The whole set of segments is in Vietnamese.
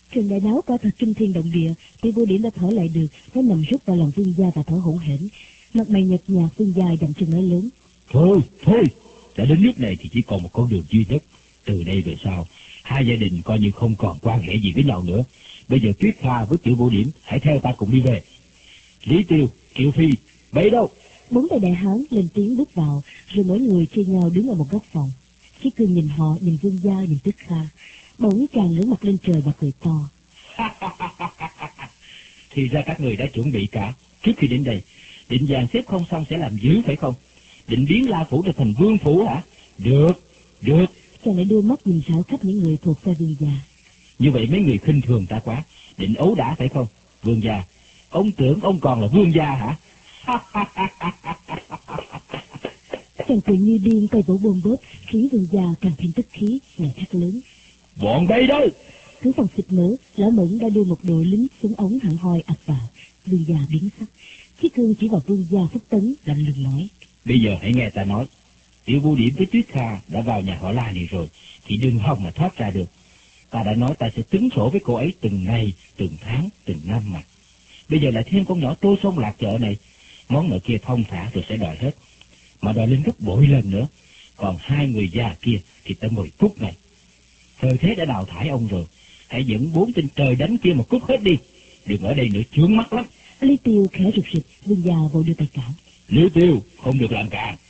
Trường đại náo quả thật kinh thiên động địa. Tiểu Vô Điểm đã thở lại được. Nó nằm rút vào lòng Vương gia và thở hổn hển. Mặt mày nhợt nhạt, Vương gia dậm chân nói lớn: Thôi, đã đến nước này thì chỉ còn một con đường duy nhất. Từ đây về sau, hai gia đình coi như không còn quan hệ gì với nhau nữa. Bây giờ Tuyết Kha với Tiểu Vô Điểm hãy theo ta cùng đi về. Lý Tiêu, Kiều Phi, bay đâu? 4 tay đại hán lên tiếng bước vào, rồi mỗi người chia nhau đứng ở một góc phòng. Chí Cương nhìn họ, nhìn Vương gia, nhìn Tuyết Kha, bỗng chàng ngửa mặt lên trời và cười to. Thì ra các người đã chuẩn bị cả. Trước khi đến đây, định dàn xếp không xong sẽ làm dữ phải không? Định biến La Phủ trở thành Vương Phủ hả? Được. Chàng lại đưa mắt nhìn rảo khắp những người thuộc phe Vương gia. Như vậy mấy người khinh thường ta quá, định ấu đả phải không? Vương gia, ông tưởng ông còn là vương gia hả? Chàng cười như điên, tay vỗ bôm bốp, khiến Vương gia càng thêm tức khí, lại thét lớn: Bọn bay đâu? Thứ phòng xịt mỡ, Lão Mẫn đã đưa một đội lính súng ống hẳn hoi ập vào. Vương gia biến sắc. Chí Cương chỉ vào Vương gia Phúc Tấn, lạnh lùng nói: Bây giờ hãy nghe ta nói. Tiểu Vô Điểm với Tuyết Kha đã vào nhà họ La này rồi, thì đừng hòng mà thoát ra được. Ta đã nói ta sẽ tính sổ với cô ấy từng ngày, từng tháng, từng năm mà. Bây giờ lại thêm con nhỏ Tô Sông Lạc chợ này, món nợ kia thông thả rồi sẽ đòi hết, mà đòi lên gấp bội lần nữa. Còn hai người già kia thì ta ngồi cút này. Thời thế đã đào thải ông rồi, hãy dẫn 4 tên trời đánh kia mà cút hết đi, đừng ở đây nữa chướng mắt lắm. Lý Tiêu khẽ rụt rịch, Vương gia vội đưa tay cản. Lý Tiêu không được làm càn.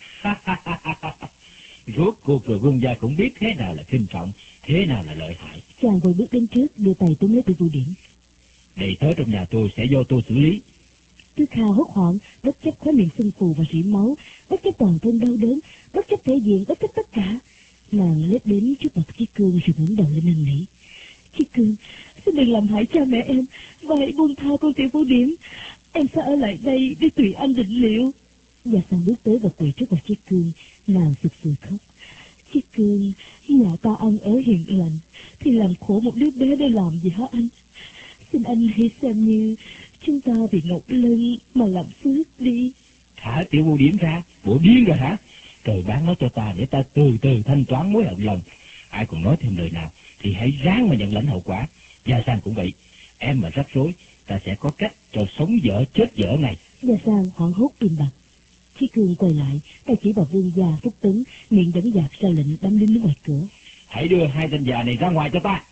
Rốt cuộc rồi Vương gia cũng biết thế nào là khinh trọng, thế nào là lợi hại. Chàng vội bước đến trước, đưa tay túm lấy Tiểu Vô Điểm. Đầy tớ trong nhà tôi sẽ do tôi xử lý. Tuyết Kha hốt hoảng, bất chấp khóe miệng sưng phù và rỉ máu, bất chấp toàn thân đau đớn, bất chấp thể diện, bất chấp tất cả. Nàng lết đến trước mặt Chí Cương rồi ngẩng đầu lên năn nỉ: Chí Cương, xin đừng làm hại cha mẹ em, và hãy buông tha con Tiểu Vô Điểm. Em sẽ ở lại đây để tùy anh định liệu. Và sang bước tới và quỳ trước mặt Chí Cương, nàng sụt sùi khóc: Chí Cương, nhà ta ăn ở hiền lành, thì làm khổ một đứa bé để làm gì hả anh? Xin anh hãy xem như chúng ta vì Ngọc Lân mà làm phước đi. Thả Tiểu Vô Điểm ra, bộ điên rồi hả? Trời bán nó cho ta để ta từ từ thanh toán mối hận lòng. Ai còn nói thêm lời nào thì hãy ráng mà nhận lãnh hậu quả. Gia Sang cũng vậy, em mà rắc rối, ta sẽ có cách cho sống dở chết dở này. Gia Sang hoảng hốt im bặt. Chí Cương quay lại, tay chỉ vào Vương gia Phúc Tấn, miệng đẫm dạc ra lệnh đám lính ngoài cửa: Hãy đưa hai tên già này ra ngoài cho ta.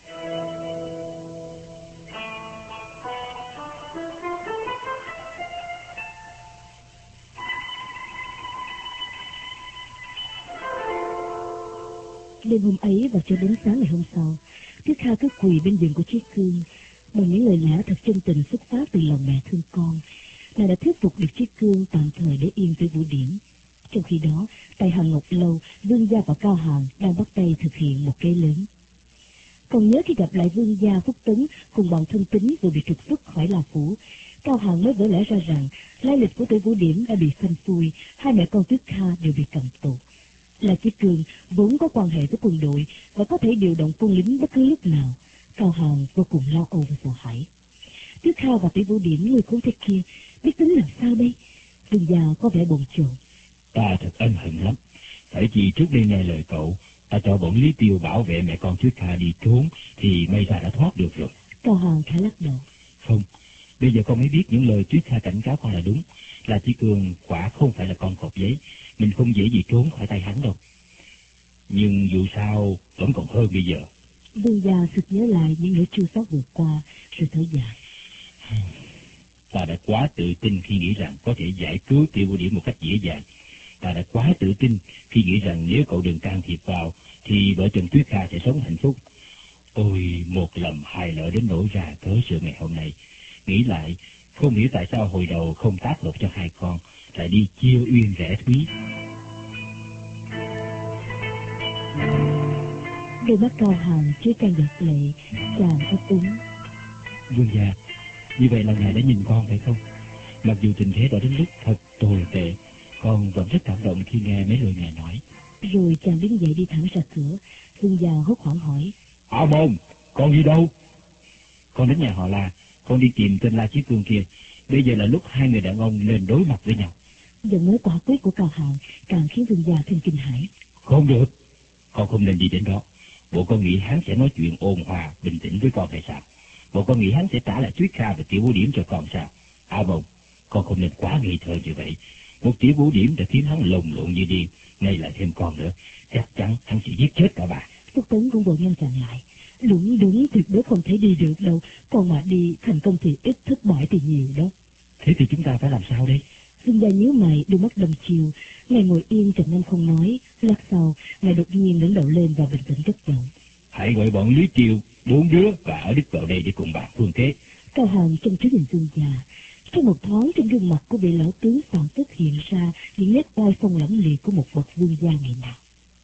Đêm hôm ấy và cho đến sáng ngày hôm sau, Tuyết Kha cứ quỳ bên giường của Chí Cương, bằng những lời lẽ thật chân tình xuất phát từ lòng mẹ thương con. Nàng đã thuyết phục được Chí Cương tạm thời để yên Tiểu Vô Điểm. Trong khi đó, tại Hàng Ngọc Lâu, Vương gia và Cao Hàn đang bắt tay thực hiện một kế lớn. Còn nhớ khi gặp lại Vương gia Phúc Tấn cùng bọn thân tín vừa bị trục xuất khỏi La Phủ, Cao Hàn mới vỡ lẽ ra rằng lai lịch của Tiểu Vô Điểm đã bị phanh phui, hai mẹ con Tuyết Kha đều bị cầm tù. Là Chí Cương vốn có quan hệ với quân đội và có thể điều động quân lính bất cứ lúc nào, Cao Hàn vô cùng lo âu và sợ hãi. Tuyết Kha và Tiểu Vô Điểm người khốn thế kia biết tính làm sao đây? Vương gia có vẻ bồn chồn: Ta thật ân hận lắm, phải chỉ trước đây nghe lời cậu, ta cho bọn Lý Tiêu bảo vệ mẹ con Tuyết Kha đi trốn, thì may ra đã thoát được rồi. Cao Hàn khẽ lắc đầu: Không, bây giờ con mới biết những lời Tuyết Kha cảnh cáo con là đúng. Là Chí Cương quả không phải là con cọp giấy, mình không dễ gì trốn khỏi tay hắn đâu. Nhưng dù sao vẫn còn hơn bây giờ. Vương gia sực nhớ lại những nỗi chua xót vừa qua, rồi thở dài: Ta đã quá tự tin khi nghĩ rằng có thể giải cứu Tiểu Vô Điểm một cách dễ dàng. Ta đã quá tự tin khi nghĩ rằng nếu cậu đừng can thiệp vào thì vợ chồng Tuyết Kha sẽ sống hạnh phúc. Ôi, một lầm hai lỡ đến nỗi ra cớ sự ngày hôm nay. Nghĩ lại, không hiểu tại sao hồi đầu không tác hợp cho hai con, lại đi chia uyên rẽ thúy. Đôi mắt Cao Hàn chứa chan giọt lệ, chàng ấp úng: Vương gia, như vậy là ngài đã nhìn con phải không? Mặc dù tình thế đã đến lúc thật tồi tệ, con vẫn rất cảm động khi nghe mấy lời ngài nói. Rồi chàng đứng dậy đi thẳng ra cửa. Vương gia hốt hoảng hỏi: Hảo Môn, con đi đâu? Con đến nhà họ La, con đi tìm tên La Chí Cương kia. Bây giờ là lúc hai người đàn ông lên đối mặt với nhau. Giọng nói quả quyết của Cao Hàn càng khiến Vương gia thêm kinh hãi. Không được, con không nên đi đến đó. Bộ con nghĩ hắn sẽ nói chuyện ôn hòa, bình tĩnh với con hay sao? Bộ con nghĩ hắn sẽ trả lại Tuyết Kha và Tiểu Vũ Điểm cho con sao? À bông, con không nên quá nghi thơ như vậy. Một Tiểu Vũ Điểm đã khiến hắn lồng lộn như điên, nay lại thêm con nữa, chắc chắn hắn sẽ giết chết cả bà. Phúc Tấn cũng vội ngăn chặn lại. Đúng, tuyệt đối không thể đi được đâu. Còn mà đi thành công thì ít, thất bại thì nhiều đó. Thế thì chúng ta phải làm sao đây? Vương gia nhíu mày, đôi mắt đăm chiều. Ngài ngồi yên trầm ngâm không nói. Lát sau, ngài đột nhiên ngẩng đầu lên và bình tĩnh cất giọng. Hãy gọi bọn Lý Triều, 4 đứa và ở Đức vào đây để cùng bàn phương kế. Cao Hàn trông chú nhìn Vương gia. Trong một thoáng trên gương mặt của vị lão tướng phản tức hiện ra những nét oai phong lẫm liệt của một bậc vương gia ngày nào.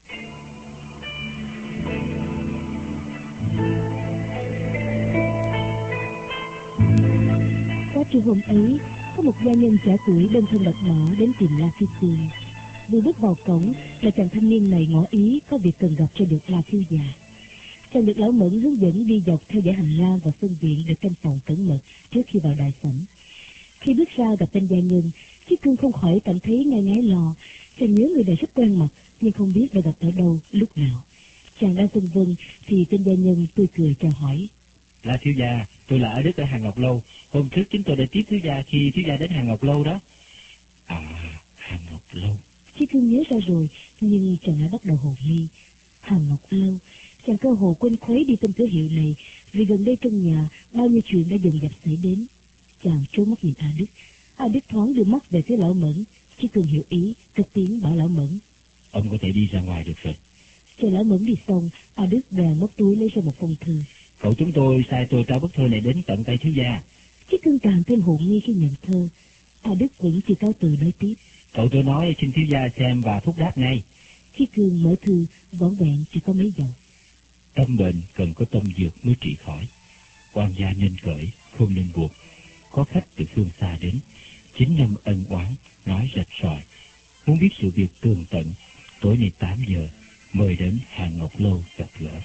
Quá trưa hôm ấy, có một gia nhân trẻ tuổi đơn thân độc mã đến tìm La Phi Tường. Vừa bước vào cổng là chàng thanh niên này ngỏ ý có việc cần gặp cho được La thiếu gia. Chàng được lão Mẫn hướng dẫn đi dọc theo dãy hành lang và sân viện được canh phòng cẩn mật trước khi vào đại sảnh. Khi bước ra gặp tên gia nhân, Chiếc Cương không khỏi cảm thấy ngai ngái lo. Chàng nhớ người này rất quen mặt, nhưng không biết đã gặp ở đâu, lúc nào. Chàng đang phân vân thì tên gia nhân tươi cười chào hỏi. La thiếu gia, tôi là ở Đức ở Hàng Ngọc Lâu. Hôm trước chúng tôi đã tiếp thiếu gia khi thiếu gia đến Hàng Ngọc Lâu đó. À, Hàng Ngọc Lâu. Chiếc Cương nhớ ra rồi, nhưng chàng đã bắt đầu hồ nghi. Hàng Ngọc Lâu, chàng cơ hồ quên khuấy đi tên cửa hiệu này, vì gần đây trong nhà bao nhiêu chuyện đã dần dập xảy đến. Chàng trố mắt nhìn A Đức thoáng đưa mắt về phía lão Mẫn. Chiếc Cương hiểu ý, cất tiếng bảo lão Mẫn. Ông có thể đi ra ngoài được rồi. Chờ lão Mẫn đi xong, A Đức bèn móc túi lấy ra một phong thư. Cậu chúng tôi sai tôi trao bức thơ này đến tận tay thiếu gia. Chiếc Cương càng thêm hồn nghi khi nhận thơ. A Đức vẫn chưa cáo từ nói tiếp. Cậu tôi nói xin thiếu gia xem và phúc đáp ngay. Chiếc Cương mở thư, vỏn vẹn chỉ có mấy dòng. Tâm bệnh cần có tâm dược mới trị khỏi. Quan gia nên cởi, không nên buộc. Có khách từ phương xa đến, 9 năm ân oán, nói rạch ròi. Muốn biết sự việc tường tận, tối nay 8 giờ, mời đến Hàng Ngọc Lâu gặp gỡ.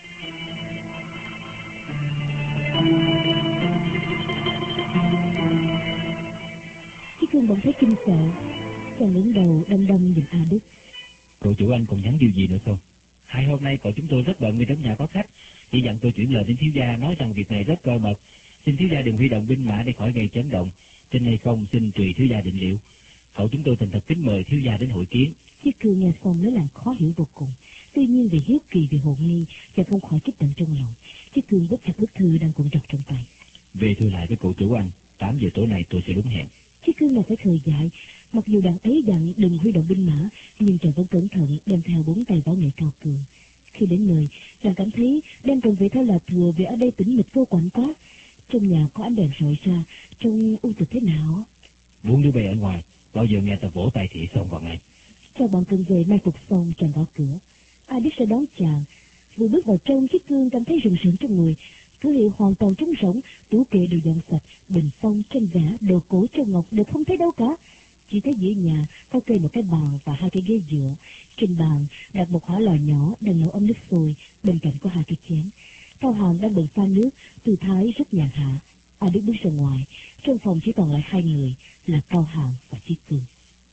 Chiếc Cương bỗng thấy kinh sợ. Chàng ngẩng đầu đăm đăm nhìn A Đức. Cậu chủ anh còn nhắn điều gì nữa không? Hai hôm nay cậu chúng tôi rất bận vì trong nhà có khách. Chỉ dặn tôi chuyển lời đến thiếu gia nói rằng việc này rất cơ mật. Xin thiếu gia đừng huy động binh mã để khỏi gây chấn động. Trên hay không xin tùy thiếu gia định liệu. Cậu chúng tôi thành thật kính mời thiếu gia đến hội kiến. Chiếc Cương nghe xong nó làm khó hiểu vô cùng. Tuy nhiên vì hiếu kỳ vì hồn nghi, chàng không khỏi kích động trong lòng. Chiếc Cương bóp chặt bức thư đang cuộn tròn trong tay. Về thưa lại với cậu chủ anh, 8 giờ tối nay tôi sẽ đúng hẹn. Chiếc Cương là phải khờ dại. Mặc dù đàn ấy dặn đừng huy động binh mã, nhưng chàng vẫn cẩn thận đem theo 4 tay võ nghệ cao cường. Khi đến nơi, chàng cảm thấy đem cần về theo là thừa vì ở đây tĩnh mịch vô quạnh quá. Trong nhà có ánh đèn rọi ra, trông u tịch thế nào. 4 đứa bé ở ngoài, bao giờ nghe ta vỗ tay thì xong vào ngay. Cho bọn cần về mai phục xong, chàng gõ cửa. A Đức sẽ đón chàng. Vừa bước vào trong, Chiếc Cương cảm thấy rùng rợn trong người. Cửa hiệu hoàn toàn trống rỗng, tủ kệ đều dọn sạch, bình phong, tranh vẽ, đồ cổ châu ngọc đều không thấy đâu cả. Chỉ thấy giữa nhà có kê một cái bàn và 2 cái ghế dựa. Trên bàn đặt một hỏa lò nhỏ đang nấu ấm nước sôi, bên cạnh có 2 cái chén. Cao Hàn đang bận pha nước, tư thái rất nhàn hạ. A Đức bước ra ngoài, trong phòng chỉ còn lại 2 người, là Cao Hàn và Chiếc Cương.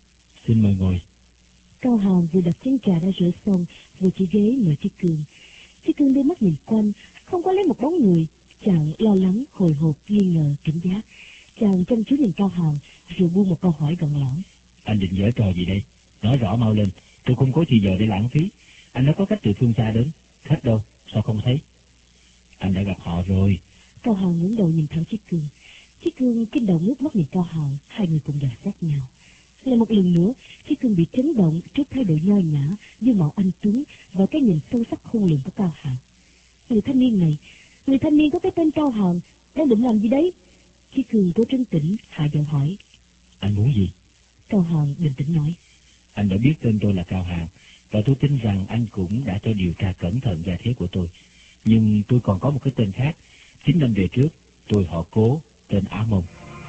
Xin mời ngồi. Cao Hàn vừa đặt chén trà đã rửa xong, vừa chỉ ghế mời Chiếc Cương. Chiếc Cương đưa mắt nhìn quanh, không có lấy một bóng người. Chàng lo lắng, hồi hộp, nghi ngờ, cảnh giác. Chàng chăm chú nhìn Cao Hàn, rồi buông một câu hỏi gọn lõn. Anh định giở trò gì đây? Nói rõ mau lên, tôi không có thì giờ để lãng phí. Anh nói có khách từ phương xa đến. Khách đâu? Sao không thấy? Anh đã gặp họ rồi. Cao Hàn ngẩng đầu nhìn thẳng Chiếc Cương. Chiếc Cương kinh đầu nước mắt nhìn Cao Hàn, hai người cùng dò xét nhau. Lại một lần nữa, Chiếc Cương bị chấn động trước thái độ nho nhã, như mạo anh tuấn và cái nhìn sâu sắc khôn lường của Cao Hàn. Người thanh niên có cái tên Cao Hàn, đang định làm gì đấy? Chiếc Cương cố trấn tĩnh, hạ giọng hỏi. Anh muốn gì? Cao Hàn bình tĩnh nói. Anh đã biết tên tôi là Cao Hàn, và tôi tin rằng anh cũng đã cho điều tra cẩn thận gia thế của tôi. Nhưng tôi còn có một cái tên khác. 9 năm về trước, tôi họ Cố, tên Á Mông.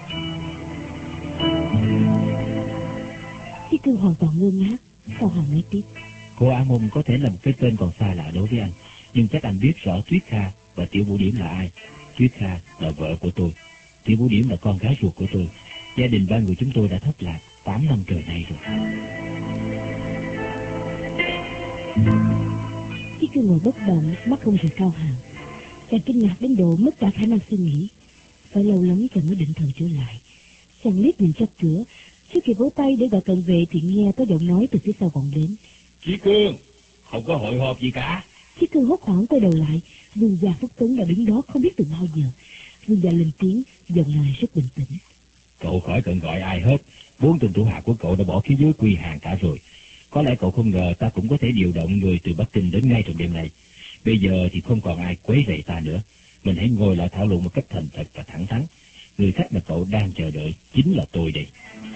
Chiếc Cương hoàn toàn ngơ ngác. Cao Hàn nói tiếp. Cô Á Mông có thể là một cái tên còn xa lạ đối với anh, nhưng chắc anh biết rõ Tuyết Kha và Tiểu Vũ Điểm là ai. Tuyết Kha là vợ của tôi, Tiểu Vũ Điểm là con gái ruột của tôi. Gia đình ba người chúng tôi đã thất lạc 8 năm trời nay rồi. Chiếc Chiếc Cương ngồi bất động, mắt không rời Cao Hàn. Chàng kinh ngạc đến độ mất cả khả năng suy nghĩ. Phải lâu lắm chàng mới định thần trở lại. Chàng liếc nhìn ra cửa, trước khi vỗ tay để gọi cận vệ thì nghe có giọng nói từ phía sau vọng đến. Chí Cương, không có hội họp gì cả. Chí Cương hốt hoảng quay đầu lại, vương gia Phúc Tấn đã đứng đó không biết từ bao giờ. Vương gia lên tiếng, giọng nói rất bình tĩnh. Cậu khỏi cần gọi ai hết, 4 tên thủ hạ của cậu đã bỏ phía dưới quy hàng cả rồi. Có lẽ cậu không ngờ ta cũng có thể điều động người từ Bắc Kinh đến ngay trong đêm này. Bây giờ thì không còn ai quấy rầy ta nữa. Mình hãy ngồi lại thảo luận một cách thành thật và thẳng thắn. Người khách mà cậu đang chờ đợi chính là tôi đây.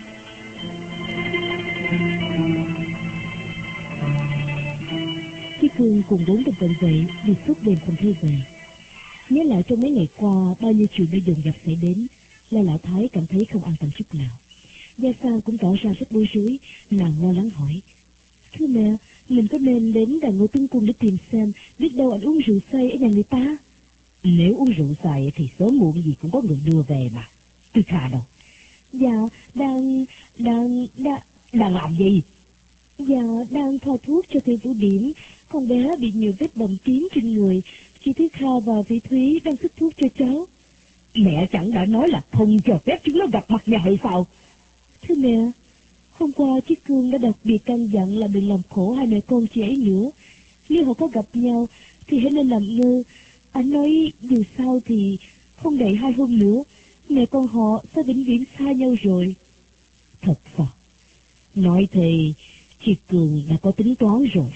Chí Cương cùng 4 tên cận vệ đi suốt đêm không thấy về. Nhớ lại trong mấy ngày qua bao nhiêu chuyện đã dồn dập xảy đến, La Lão Thái cảm thấy không an tâm chút nào. Gia Sang cũng tỏ ra rất bối rối, nàng lo lắng hỏi: Thưa mẹ, mình có nên đến đàn Ngô Tướng Quân để tìm xem, biết đâu anh uống rượu say ở nhà người ta? Nếu uống rượu say thì sớm muộn gì cũng có người đưa về mà. Tôi khà đâu. Dạ, đang làm gì? Dạ, đang thoa thuốc cho Tiêu Vũ Điểm. Con bé bị nhiều vết bầm tím trên người. Chị Thứ Kha và Vị Thúy đang sức thuốc cho cháu. Mẹ chẳng đã nói là không cho phép chúng nó gặp mặt nhà hay sao? Thưa mẹ, hôm qua Chí Cương đã đặc biệt căn dặn là đừng làm khổ hai mẹ con chị ấy nữa. Nếu họ có gặp nhau thì hãy nên làm ngơ. Anh nói dù sao thì không đầy 2 hôm nữa mẹ con họ sẽ vĩnh viễn xa nhau rồi. Thật sao? Nói thì Chí Cương đã có tính toán rồi.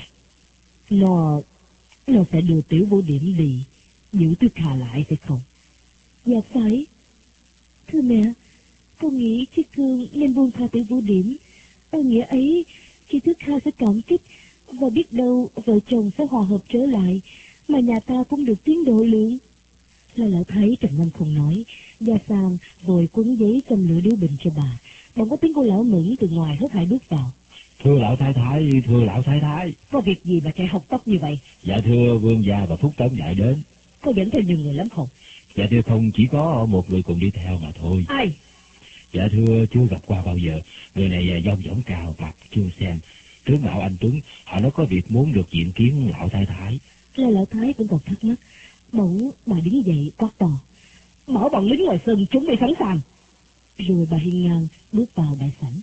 Nó sẽ đưa Tiểu Vũ Điểm đi, giữ Tuyết Hà lại phải không? Dạ phải. Thưa mẹ, con nghĩ Chí Cương nên buông tha Tiểu Vũ Điểm. Ở nghĩa ấy, chị Tuyết Hà sẽ cảm kích và biết đâu vợ chồng sẽ hòa hợp trở lại, mà nhà ta cũng được tiến độ lượng. La Lão Thái trầm ngâm không nói. Gia Sang vội quấn giấy châm lửa điếu bình cho bà. Bỗng có tiếng cô lão Mẫn từ ngoài hớt hải bước vào. Thưa lão thái thái. Có việc gì mà chạy học tóc như vậy? Dạ thưa vương gia và Phúc Tấn lại đến. Có dẫn theo nhiều người lắm không? Dạ thưa không, chỉ có một người cùng đi theo mà thôi. Ai? Dạ thưa, chưa gặp qua bao giờ. Người này dông dỏng cao, mặt chưa xem, tướng mạo anh tuấn. Họ nói có việc muốn được diện kiến lão thái thái. La Lão Thái vẫn còn thắc mắc. Bỗng bà đứng dậy quát to: Bảo bọn lính ngoài sân chúng đi sẵn sàng. Rồi bà hiên ngang bước vào đại sảnh.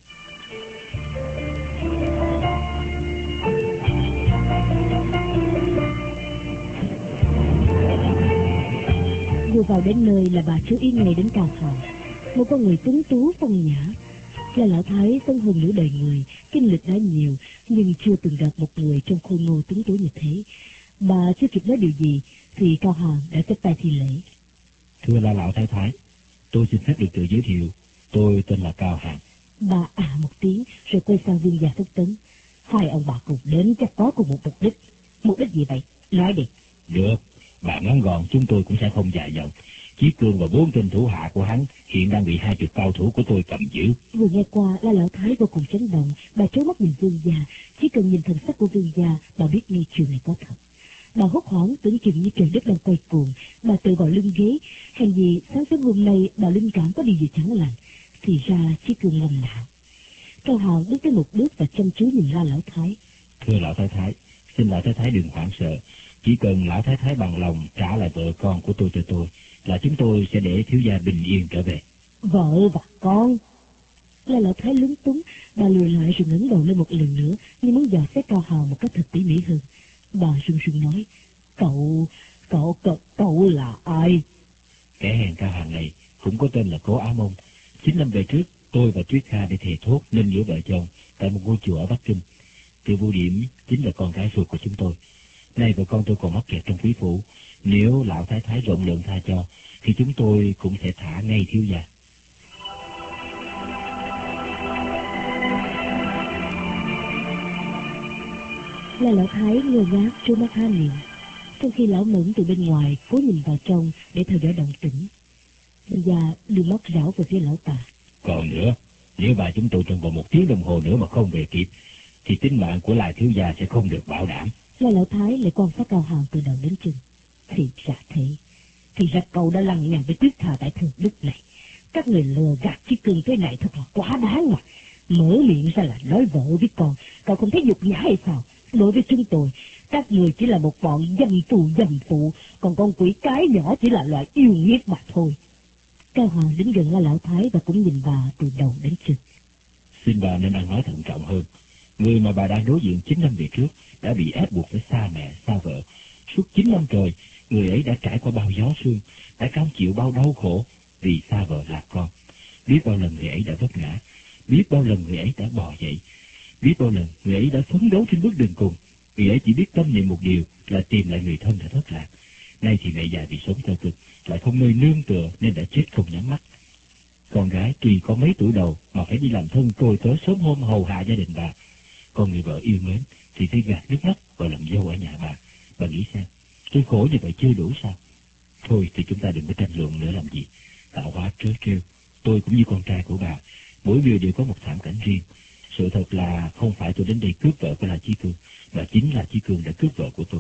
Vừa vào đến nơi là bà chú ý ngay đến Cao Hàn, một con người tuấn tú phong nhã. La Lão Thái sống hơn nửa đời người, kinh lịch đã nhiều, nhưng chưa từng gặp một người trong khôi ngô tuấn tú như thế. Bà chưa kịp nói điều gì thì Cao Hàn đã chắp tay thi lễ. Thưa La Lão thái thái, tôi xin phép được tự giới thiệu. Tôi tên là Cao Hàn. Bà một tiếng rồi quay sang vương gia Phúc Tấn. Hai ông bà cùng đến chắc có cùng một mục đích. Mục đích gì vậy? Nói đi. Được, bà ngắn gọn, chúng tôi cũng sẽ không dài dòng. Chí Cương và 4 tên thủ hạ của hắn hiện đang bị 20 cao thủ của tôi cầm giữ. Vừa nghe qua, La Lão Thái vô cùng chấn động. Bà trố mắt nhìn vương gia. Chỉ cần nhìn thần sắc của vương gia, bà biết ngay chuyện này có thật. Bà hốt hoảng tưởng chừng như trời đất đang quay cuồng. Bà tự vào lưng ghế. Hèn gì sáng sớm hôm nay bà linh cảm có điều gì chẳng lành. Thì ra Chí Cương ngầm nạn. Cao Hàn bước tới một bước và chăm chú nhìn La Lão Thái. Thưa lão thái thái, xin lão thái thái đừng hoảng sợ. Chỉ cần lão thái thái bằng lòng trả lại vợ con của tôi cho tôi, là chúng tôi sẽ để thiếu gia bình yên trở về. Vợ và con? La Lão Thái lúng túng. Bà lùi lại rồi ngẩng đầu lên một lần nữa, như muốn dò xét Cao Hàn một cách thật tỉ mỉ hơn. Bà run run nói: Cậu là ai? Kẻ hèn Cao Hàn này cũng có tên là Cố Á Mông. 9 năm về trước, tôi và Tuyết Kha để thề thốt nên giữa vợ chồng tại một ngôi chùa ở Bắc Kinh. Tiêu Vũ Điểm chính là con gái ruột của chúng tôi. Nay vợ con tôi còn mắc kẹt trong quý phủ. Nếu lão thái thái rộng lượng tha cho, thì chúng tôi cũng sẽ thả ngay thiếu gia. La Lão Thái ngơ ngác trố mắt há miệng, trong khi lão Mẫn từ bên ngoài cố nhìn vào trong để theo dõi động tĩnh. Vương gia đưa mắt rảo về phía lão ta. Còn nữa, nếu bà chúng tôi trong vòng 1 tiếng đồng hồ nữa mà không về kịp, thì tính mạng của Lai thiếu gia sẽ không được bảo đảm. La Lão Thái lại quan sát Cao Hàn từ đầu đến chân. Thì ra thế. Thì ra cậu đã lằng nhằng với Tuyết Hà tại thường lúc này. Các người lừa gạt Chí Cương thế này thật là quá đáng mà. Mở miệng ra là nói vợ với con, cậu không thấy nhục nhã hay sao? Đối với chúng tôi, Các người chỉ là một bọn dâm tù dâm phụ, còn con quỷ cái nhỏ chỉ là loại yêu nghiệt mà thôi. Cao Hoàng đến gần La Lão Thái và cũng nhìn bà từ đầu đến chân. Xin bà nên ăn nói thận trọng hơn. Người mà bà đang đối diện 9 năm về trước đã bị ép buộc phải xa mẹ, xa vợ. Suốt 9 năm trời, người ấy đã trải qua bao gió sương, đã cam chịu bao đau khổ vì xa vợ lạc con. Biết bao lần người ấy đã vấp ngã, biết bao lần người ấy đã bò dậy, biết bao lần người ấy đã phấn đấu trên bước đường cùng. Người ấy chỉ biết tâm niệm một điều là tìm lại người thân đã thất lạc. Nay thì mẹ già vì sống theo cực, lại không nơi nương tựa nên đã chết không nhắm mắt. Con gái tuy có mấy tuổi đầu mà phải đi làm thân trôi tới sớm hôm hầu hạ gia đình bà. Còn người vợ yêu mến thì phải gạt nước mắt và làm dâu ở nhà bà. Bà nghĩ xem, tôi khổ như vậy chưa đủ sao? Thôi thì chúng ta đừng có tranh luận nữa làm gì. Tạo hóa trớ trêu, tôi cũng như con trai của bà, mỗi người đều có một thảm cảnh riêng. Sự thật là không phải tôi đến đây cướp vợ của La Chí Cương, mà chính là Chí Cương đã cướp vợ của tôi.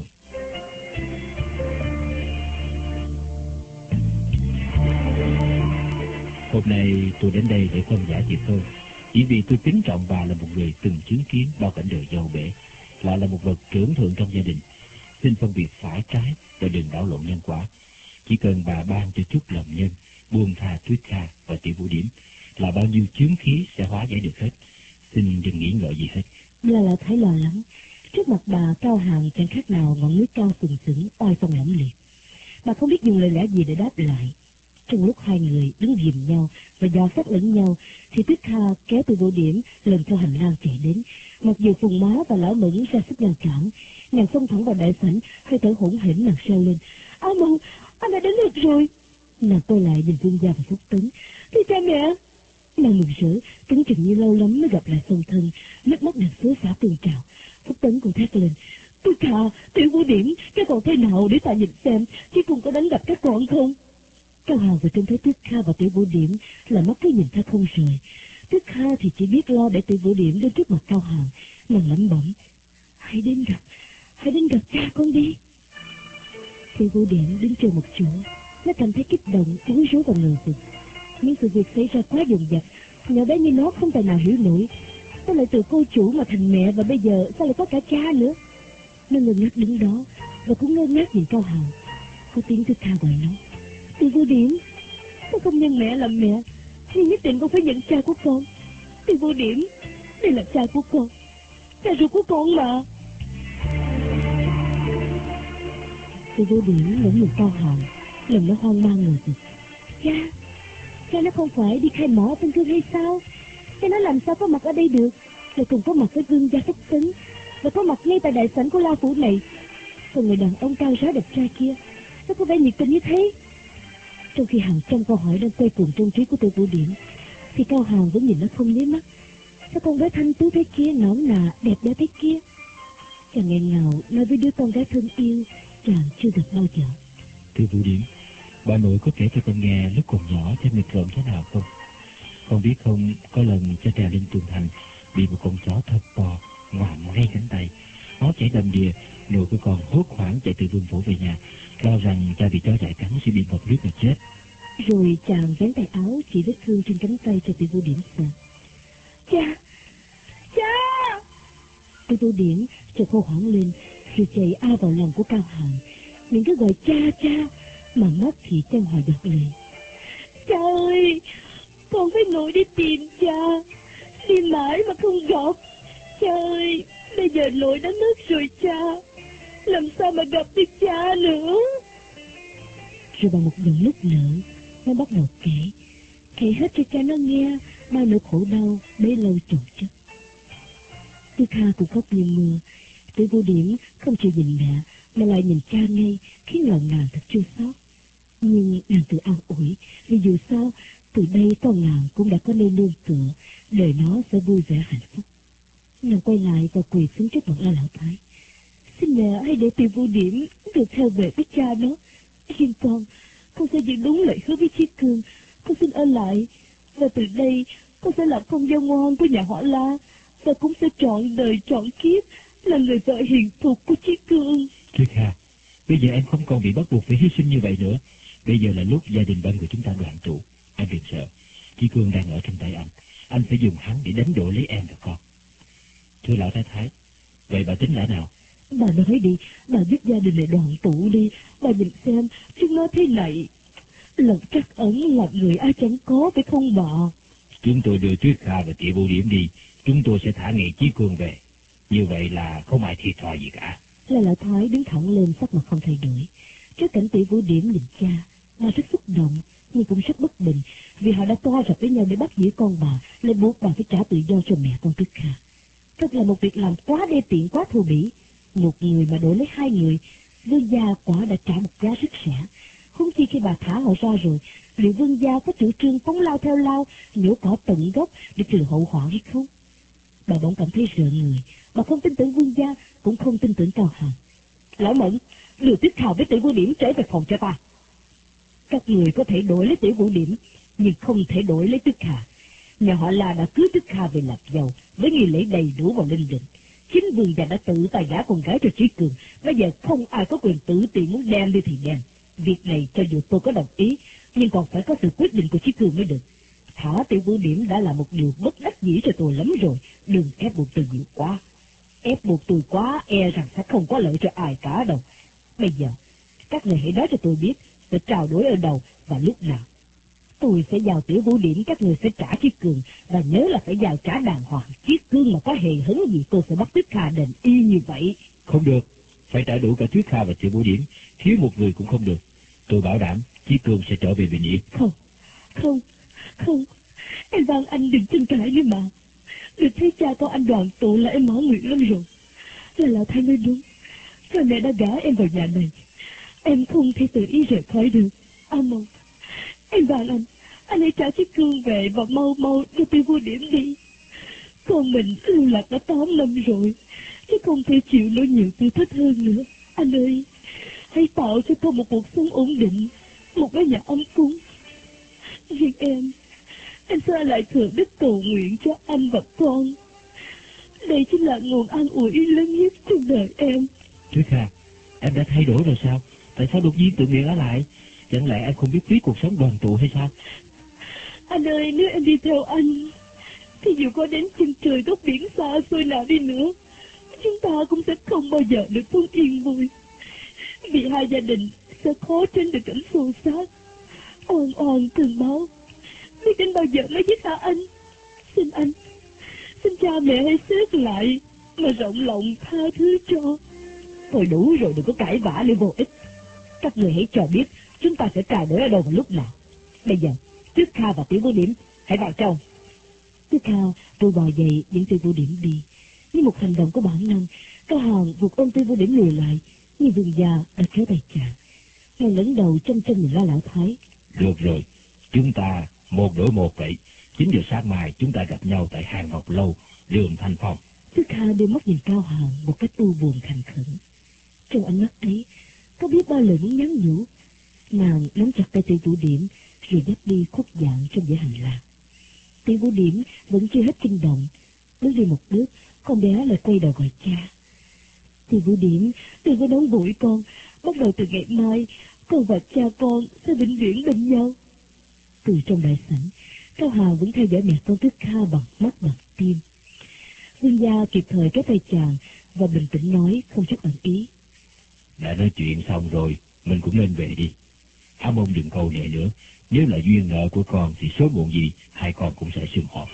Hôm nay tôi đến đây để phân giải việc thôi, chỉ vì tôi kính trọng bà là một người từng chứng kiến bao cảnh đời dâu bể, lại là một bậc trưởng thượng trong gia đình. Xin phân biệt phải trái và đừng đảo lộn nhân quả. Chỉ cần bà ban cho chút lòng nhân, buông tha Tuyết Kha và Tiểu Vũ Điểm, là bao nhiêu chướng khí sẽ hóa giải được hết. Xin đừng nghĩ ngợi gì hết. La Lão Thái lo lắng. Trước mặt bà, Cao Hàn chẳng khác nào ngọn núi cao sừng sững, oai phong lẫm liệt. Bà không biết dùng lời lẽ gì để đáp lại. Trong lúc hai người đứng ghìm nhau và dò xét lẫn nhau, thì Tuyết Kha kéo Tiểu Vũ Điểm lần theo hành lang chạy đến. Mặc dù Phùng Má và Lão Mẫn ra sức ngăn cản, nàng xông thẳng vào đại sảnh, hơi thở hổn hển, nàng reo lên: anh đã đến được rồi. Nàng quay lại nhìn Vương Gia và Phúc Tấn: thưa cha mẹ. Nàng mừng rỡ, tưởng chừng như lâu lắm mới gặp lại song thân, nước mắt nàng xối xả tuôn trào. Phúc Tấn cũng thét lên: Tuyết Kha, Tiểu Vũ Điểm, các con thế nào để ta nhìn xem, chứ không có đánh đập các con không? Cao Hàn vừa trông thấy Tuyết Kha và Tiểu Vũ Điểm là mắt cứ nhìn ra không rời. Tuyết Kha thì chỉ biết lo để Tiểu Vũ Điểm đến trước mặt Cao Hàn. Nàng lẩm bẩm: hãy đến gặp cha con đi. Tiểu Vũ Điểm đứng trên một chỗ, nó cảm thấy kích động, bối rối và ngờ vực. Những sự việc xảy ra quá dồn dập, nhỏ bé như nó không tài nào hiểu nổi. Nó lại từ cô chủ mà thành mẹ, và bây giờ sao lại có cả cha nữa? Nó ngơ ngác đứng đó và cũng ngơ ngác nhìn Cao Hàn. Có tiếng Tuyết Kha gọi nó: Tiểu Vũ Điểm, con không nhận mẹ làm mẹ, nhưng nhất định con phải nhận cha của con. Tiểu Vũ Điểm, đây là cha của con, cha ruột của con mà. Tiểu Vũ Điểm ngẩng nhìn Cao Hàn, lòng nó hoang mang ngờ vực. Cha nó không phải đi khai mỏ Tân Cương hay sao? Cha nó làm sao có mặt ở đây được, lại cùng có mặt với Vương Gia Phúc Tấn, và có mặt ngay tại đại sảnh của La Phủ này. Còn người đàn ông cao ráo đẹp trai kia, nó có vẻ nhiệt tình như thế. Trong khi hàng trăm câu hỏi đang quay cuồng trong trí của Tiểu Vũ Điểm, thì Cao Hàn vẫn nhìn nó không nháy mắt. Sao con gái thanh tú thế kia, nõn nà, đẹp đẽ thế kia? Chàng nghẹn ngào nói với đứa con gái thân yêu chàng chưa gặp bao giờ: Tiểu Vũ Điểm, bà nội có kể cho con nghe lúc còn nhỏ cha nghịch rộn thế nào không? Con biết không, có lần cha trèo lên tường thành, bị một con chó thật to ngoạm ngay cánh tay, máu chảy đầm đìa. Nội của con hốt hoảng chạy từ vương phủ về nhà, lo rằng cha bị chó dại cắn sẽ bị ngập nước mà chết. Rồi chàng vén tay áo chỉ vết thương trên cánh tay cho Tiểu Vũ Điểm xem. Cha! Tiểu Vũ Điểm chợt hô hoảng lên, rồi chạy a vào lòng của Cao Hàn, miệng cứ gọi cha, mà mắt thì chân hồi đột lệ. Cha ơi, con với nội đi tìm cha, đi mãi mà không gặp. Cha ơi, bây giờ nội đã mất rồi cha, làm sao mà gặp được cha nữa? Rồi bằng một lần nức nở, nó bắt đầu kể hết cho cha nó nghe bao nỗi khổ đau bấy lâu chồng chất. Tuyết Kha cũng khóc như mưa. Tiểu Vũ Điểm không chịu nhìn mẹ mà lại nhìn cha ngay, khiến lòng nàng thật chua xót. Nhưng nàng tự an ủi, vì dù sao từ đây con nàng cũng đã có nơi nương tựa, đời nó sẽ vui vẻ hạnh phúc. Nàng quay lại và quỳ xuống trước mặt La Lão Thái: Xin mẹ hãy để Tiểu Vũ Điểm được theo về với cha nó. Xin con sẽ giữ đúng lời hứa với Chí Cương. Con xin ở lại, và từ đây con sẽ làm con dâu ngoan của nhà họ La, và cũng sẽ trọn đời trọn kiếp là người vợ hiền thục của Chí Cương. Tuyết Kha, bây giờ em không còn bị bắt buộc phải hy sinh như vậy nữa. Bây giờ là lúc gia đình ba người chúng ta đoàn tụ. Anh đừng sợ, Chí Cương đang ở trong tay anh sẽ dùng hắn để đánh đổ lấy em và con. Thưa lão thái thái, vậy bà tính lẽ nào? Bà nói đi, bà giúp gia đình này đoàn tụ đi. Bà nhìn xem, chúng nó thế này, Lộc Trắc Ẩn là người ai chẳng có, phải không bà? Chúng tôi đưa Tuyết Kha và Triệu Vô Điểm đi, chúng tôi sẽ thả Nghệ Chí Cương về. Như vậy là không ai thiệt thòi gì cả. Là Lão Thái đứng thẳng lên, sắc mặt không thay đổi. Trước cảnh Tiểu Vũ Điểm nhìn cha, bà rất xúc động, nhưng cũng rất bất bình, vì họ đã to rập với nhau để bắt giữ con bà, lại buộc bà phải trả tự do cho mẹ con Tuyết Kha. Thật là một việc làm quá đê tiện, quá thô bỉ. Một người mà đổi lấy hai người, Vương gia quả đã trả một giá rất rẻ. Huống chi khi bà thả họ ra rồi, liệu Vương gia có chủ trương phóng lao theo lao, nhổ cỏ tận gốc để trừ hậu họa hay không? Bà bỗng cảm thấy rợn người. Bà không tin tưởng Vương gia, cũng không tin tưởng Cao Hàn. Lão Mẫn, đưa Tuyết Kha với Tiểu Vũ Điểm trở về phòng cho ta. Các người có thể đổi lấy Tiểu Vũ Điểm, nhưng không thể đổi lấy Tuyết Kha. Nhà họ La đã cưới Tuyết Kha về làm dâu với nghi lễ đầy đủ và linh đình. Chính Vương gia đã tự tay gả con gái cho Chí Cường. Bây giờ không ai có quyền tự tiện muốn đem đi thì đem. Việc này cho dù tôi có đồng ý, nhưng còn phải có sự quyết định của Chí Cường mới được. Thả Tiểu Vũ Điểm đã là một điều bất đắc dĩ cho tôi lắm rồi, đừng ép buộc tôi nhiều quá. Ép buộc tôi quá e rằng sẽ không có lợi cho ai cả đâu. Bây giờ, các người hãy nói cho tôi biết sẽ trao đổi ở đâu và lúc nào. Tôi sẽ giao Tiểu Vũ Điểm, các người sẽ trả Chí Cường, và nhớ là phải giao trả đàng hoàng. Chí Cường mà có hề hứng gì tôi sẽ bắt Tuyết Kha đền y như vậy. Không được, phải trả đủ cả Tuyết Kha và Tiểu Vũ Điểm, thiếu một người cũng không được. Tôi bảo đảm Chí Cường sẽ trở về bình yên. Không, em van anh đừng tranh cãi với bà. Được thấy cha con anh đoàn tụ là em mãn nguyện lắm rồi. Là Lão Thái nói đúng, cha mẹ đã gả em vào nhà này, em không thể tự ý rời khỏi được. Mong em van anh hãy trả Chí Cương về và mau đưa Tiểu Vũ Điểm đi. Con mình lưu lạc đã 8 năm rồi, chứ không thể chịu nổi nhiều tư thách hơn nữa. Anh ơi, hãy tạo cho con một cuộc sống ổn định, một cái nhà ấm cúng. Riêng em sẽ lại thừa đức cầu nguyện cho anh và con. Đây chính là nguồn an ủi lớn nhất trong đời em. Tuyết Kha, em đã thay đổi rồi sao? Tại sao đột nhiên tự nguyện ở lại? Chẳng lẽ em không biết phí cuộc sống đoàn tụ hay sao? Anh ơi, nếu em đi theo anh, thì dù có đến chân trời góc biển xa xôi nào đi nữa, chúng ta cũng sẽ không bao giờ được sống yên vui. Vì hai gia đình sẽ khó tránh được cảnh xô xát, oan tương báo. Biết đến bao giờ mới dứt hả anh? Xin cha mẹ hãy xét lại mà rộng lòng tha thứ cho. Thôi đủ rồi, đừng có cãi vã để vô ích. Các người hãy cho biết chúng ta sẽ trao đổi ở đâu và lúc nào. Bây giờ Tuyết Kha và Tiểu Vũ Điểm hãy vào trong. Tuyết Kha vội bò dậy dẫn Tiểu Vũ Điểm đi. Như một hành động của bản năng, Cao Hàn vụt ôm Tiểu Vũ Điểm lùi lại, nhưng Vương gia đã kéo tay chàng. Ngài ngẩng đầu chăm chăm nhìn ra Lão Thái. Được rồi, chúng ta một đổi một vậy. 9 giờ sáng mai chúng ta gặp nhau tại Hàng Ngọc Lâu, đường Thanh Phong. Tuyết Kha đưa mắt nhìn Cao Hàn một cách u buồn thành khẩn. Trong ánh mắt ấy có biết bao lời muốn nhắn nhủ. Nàng nắm chặt tay Tiểu Vũ Điểm rồi dắt đi khuất dạng trong dãy hành lang. Tiểu Vũ Điểm vẫn chưa hết kinh động. Bước đi một bước, con bé lại quay đầu gọi cha. Tiểu Vũ Điểm, đừng có nóng vội con. Bắt đầu từ ngày mai, con và cha con sẽ vĩnh viễn bên nhau. Từ trong đại sảnh, Cao Hà vẫn theo dõi mẹ con Tuyết Kha bằng mắt bằng tim. Vương gia kịp thời kéo tay chàng và bình tĩnh nói không chút ẩn ý. Đã nói chuyện xong rồi, mình cũng nên về đi. Ám ông đừng câu nệ nữa. Nếu là duyên nợ của con thì sớm muộn gì hai con cũng sẽ sum họp.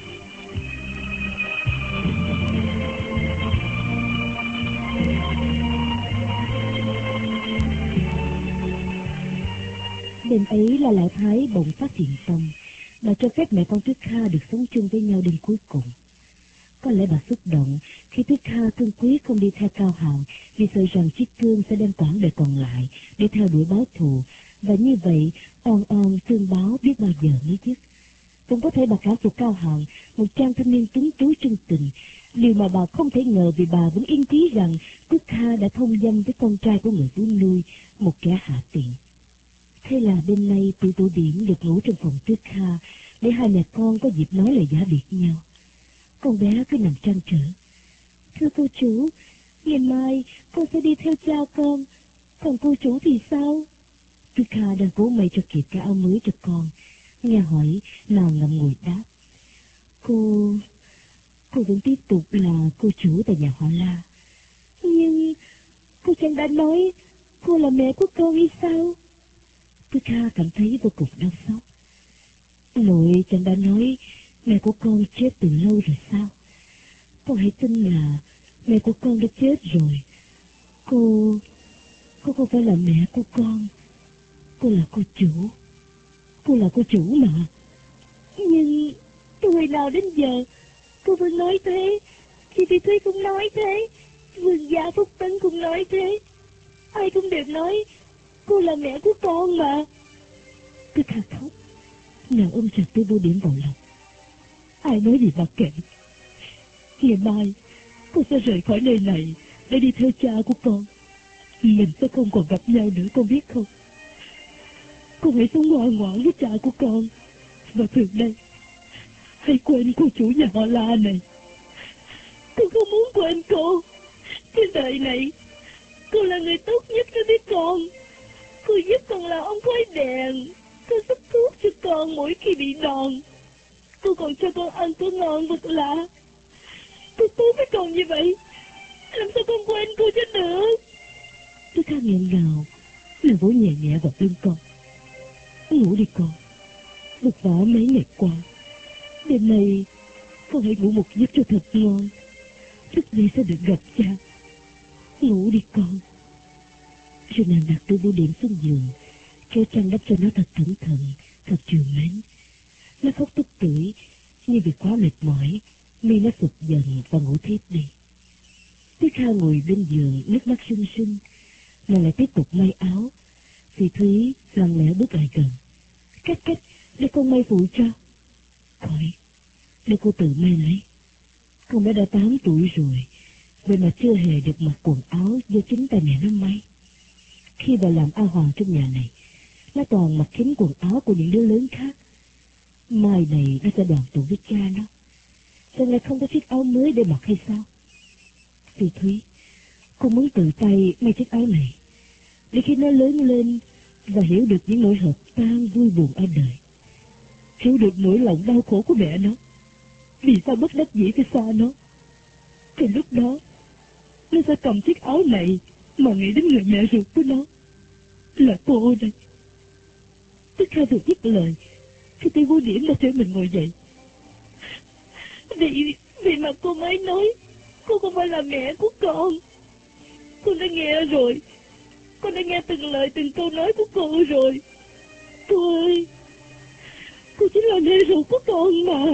Đêm ấy là Lão Thái bỗng phát hiện tâm. Bà cho phép mẹ con Tuyết Kha được sống chung với nhau đêm cuối cùng. Có lẽ bà xúc động khi Tuyết Kha cương quyết không đi theo Cao Hàn, vì sợ rằng Chí Cương sẽ đem quãng đời còn lại để theo đuổi báo thù, và như vậy oan tương báo biết bao giờ mới dứt. Cũng có thể bà cảm phục Cao Hàn, một chàng thanh niên tuấn tú chân tình, điều mà bà không thể ngờ, vì bà vẫn yên trí rằng Tuyết Kha đã thông dâm với con trai của người vú nuôi, một kẻ hạ tiện. Thế là đêm nay Tiểu Vũ Điểm được ngủ trong phòng Tuyết Kha để hai mẹ con có dịp nói lời giả biệt nhau. Con bé cứ nằm trăn trở. Thưa cô chủ, ngày mai con sẽ đi theo cha con, còn cô chủ thì sao? Tuyết Kha đang cố may cho kịp cái áo mới cho con. Nghe hỏi, nàng ngậm ngùi đáp. Cô vẫn tiếp tục là cô chủ tại nhà họ La. Nhưng Cô chẳng đã nói cô là mẹ của con hay sao? Tư Kha cảm thấy vô cùng đau xót. Nội chẳng đã nói mẹ của con chết từ lâu rồi sao? Con hãy tin là mẹ của con đã chết rồi. Cô không phải là mẹ của con. Cô là cô chủ. Cô là cô chủ mà. Nhưng từ hồi nào đến giờ cô vẫn nói thế. Chị Thị Thúy cũng nói thế. Vương gia Phúc Tấn cũng nói thế. Ai cũng đều nói cô là mẹ của con mà. Tư Kha khóc. Nàng ôm chặt Tư Vô Điểm vào lòng. Ai nói gì mà kệ. Ngày mai cô sẽ rời khỏi nơi này để đi theo cha của con. Mình sẽ không còn gặp nhau nữa, con biết không? Con hãy sống ngoan ngoãn với cha của con. Và từ đây hãy quên cô chủ nhà họ La này. Con không muốn quên cô. Trên đời này cô là người tốt nhất đối với con. Cô giúp con là ông khói đèn. Cô sắp thuốc cho con mỗi khi bị đòn. Cô còn cho con ăn của ngon vật lạ. Cô tốt với con như vậy, làm sao con quên cô chứ được? Tôi Kha nghẹn ngào, là vỗ nhẹ nhẹ vào lưng con. Ngủ đi con. Vất vả mấy ngày qua. Đêm nay con hãy ngủ một giấc cho thật ngon. Thức dậy sẽ được gặp cha. Ngủ đi con. Rồi nàng đặt Tư Vô Điểm xuống giường, kéo chăn đắp cho nó thật cẩn thận, thật trìu mến. Nó khóc tức tưởi, như vì quá mệt mỏi, mi nó sụp dần và ngủ thiếp đi. Tư Kha ngồi bên giường, nước mắt sưng sưng, mà lại tiếp tục may áo. Thị Thúy lặng lẽ bước lại gần. Cách, để con may phụ cho. Khỏi, để cô tự may lấy. Con bé đã 8 tuổi rồi, vậy mà chưa hề được mặc quần áo do chính tay mẹ nó may. Khi bà làm A Hoàng trong nhà này, nó toàn mặc kín quần áo của những đứa lớn khác. Mai này nó sẽ đoàn tụ với cha nó. Sao lại không có chiếc áo mới để mặc hay sao? Thị Thúy, con muốn tự tay may chiếc áo này, để khi nó lớn lên và hiểu được những nỗi hợp tan vui buồn ở đời, hiểu được nỗi lòng đau khổ của mẹ nó, vì sao bất đắc dĩ phải xa nó, thì lúc đó nó sẽ cầm chiếc áo này mà nghĩ đến người mẹ ruột của nó, là cô đây. Tức Kha vừa dứt lời thì Tư Vô Điểm đã trở mình ngồi dậy. Vì mà cô mới nói cô không phải là mẹ của con. Con đã nghe rồi. Con đã nghe từng lời từng câu nói của cô rồi. Cô ơi, cô chính là mẹ ruột của con mà.